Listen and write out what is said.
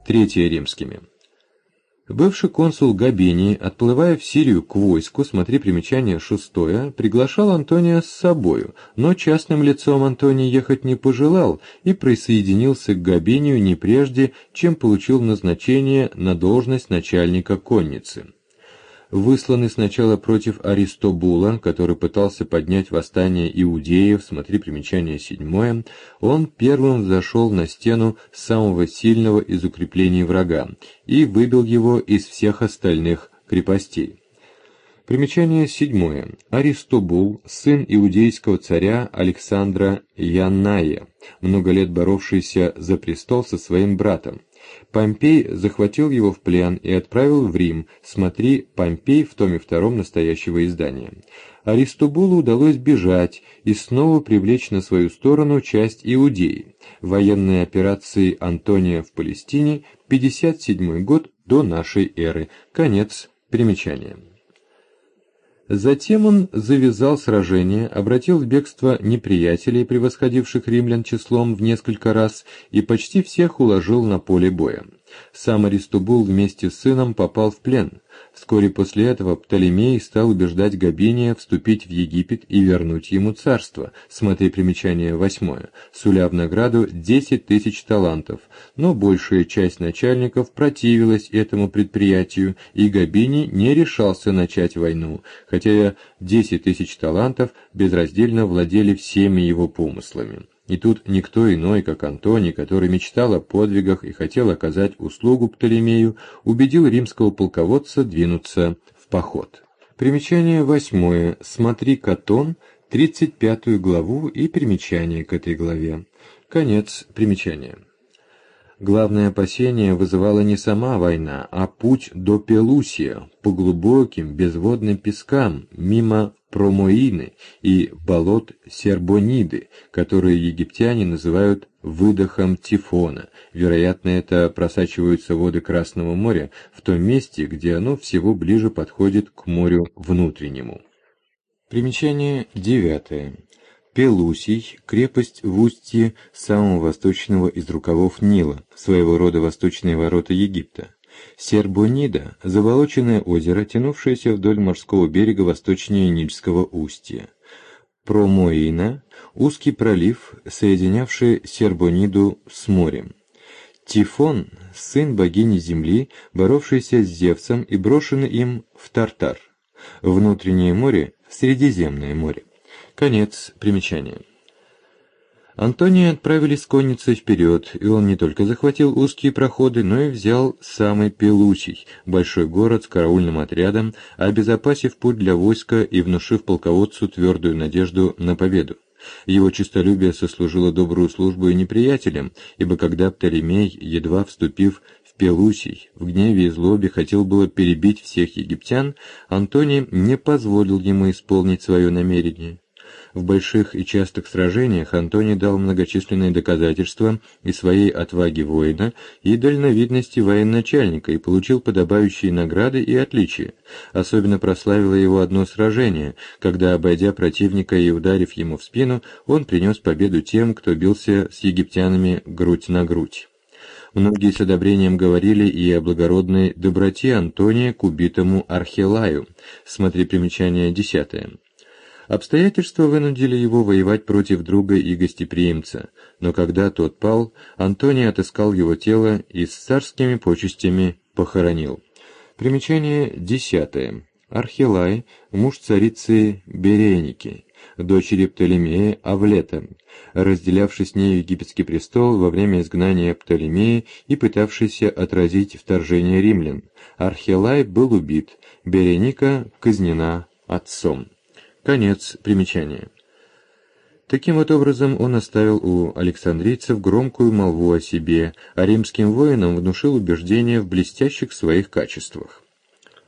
Третье римскими. Бывший консул Габиний, отплывая в Сирию к войску, смотри примечание 6, приглашал Антония с собою, но частным лицом Антоний ехать не пожелал и присоединился к Габинию не прежде, чем получил назначение на должность начальника конницы. Высланный сначала против Аристобула, который пытался поднять восстание иудеев, смотри примечание 7, он первым взошел на стену самого сильного из укреплений врага и выбил его из всех остальных крепостей. Примечание 7. Аристобул, сын иудейского царя Александра Янная, много лет боровшийся за престол со своим братом. Помпей захватил его в плен и отправил в Рим, смотри Помпей в томе 2 настоящего издания. Аристобулу удалось бежать и снова привлечь на свою сторону часть Иудеи. Военные операции Антония в Палестине, 57 год до нашей эры. Конец примечания. Затем он завязал сражение, обратил в бегство неприятелей, превосходивших римлян числом в несколько раз, и почти всех уложил на поле боя. Сам Аристобул вместе с сыном попал в плен. Вскоре после этого Птолемей стал убеждать Габиния вступить в Египет и вернуть ему царство, смотри примечание 8, суля в награду 10 тысяч талантов, но большая часть начальников противилась этому предприятию, и Габиний не решался начать войну, хотя 10 тысяч талантов безраздельно владели всеми его помыслами. И тут никто иной, как Антоний, который мечтал о подвигах и хотел оказать услугу Птолемею, убедил римского полководца двинуться в поход. Примечание 8. Смотри Катон, 35 главу и примечание к этой главе. Конец примечания. Главное опасение вызывала не сама война, а путь до Пелусия, по глубоким безводным пескам, мимо Промоины и болот Сербониды, которые египтяне называют выдохом Тифона. Вероятно, это просачиваются воды Красного моря в том месте, где оно всего ближе подходит к морю внутреннему. Примечание 9. Пелусий – крепость в устье самого восточного из рукавов Нила, своего рода восточные ворота Египта. Сербонида – заболоченное озеро, тянувшееся вдоль морского берега восточнее Нильского устья. Промоина – узкий пролив, соединявший Сербониду с морем. Тифон – сын богини земли, боровшийся с Зевсом и брошенный им в Тартар. Внутреннее море – Средиземное море. Конец примечания. Антония отправили с конницей вперед, и он не только захватил узкие проходы, но и взял самый Пелусий, большой город с караульным отрядом, обезопасив путь для войска и внушив полководцу твердую надежду на победу. Его честолюбие сослужило добрую службу и неприятелям, ибо когда Птолемей, едва вступив в Пелусий, в гневе и злобе хотел было перебить всех египтян, Антоний не позволил ему исполнить свое намерение. В больших и частых сражениях Антоний дал многочисленные доказательства и своей отваги воина, и дальновидности военачальника, и получил подобающие награды и отличия. Особенно прославило его одно сражение, когда, обойдя противника и ударив ему в спину, он принес победу тем, кто бился с египтянами грудь на грудь. Многие с одобрением говорили и о благородной доброте Антония к убитому Архилаю. Смотри примечание 10. Обстоятельства вынудили его воевать против друга и гостеприимца, но когда тот пал, Антоний отыскал его тело и с царскими почестями похоронил. Примечание 10. Архилай, муж царицы Береники, дочери Птолемея Авлета, разделявший с нею египетский престол во время изгнания Птолемея и пытавшийся отразить вторжение римлян. Архилай был убит, Береника казнена отцом. Конец примечания. Таким вот образом он оставил у александрийцев громкую молву о себе, а римским воинам внушил убеждение в блестящих своих качествах.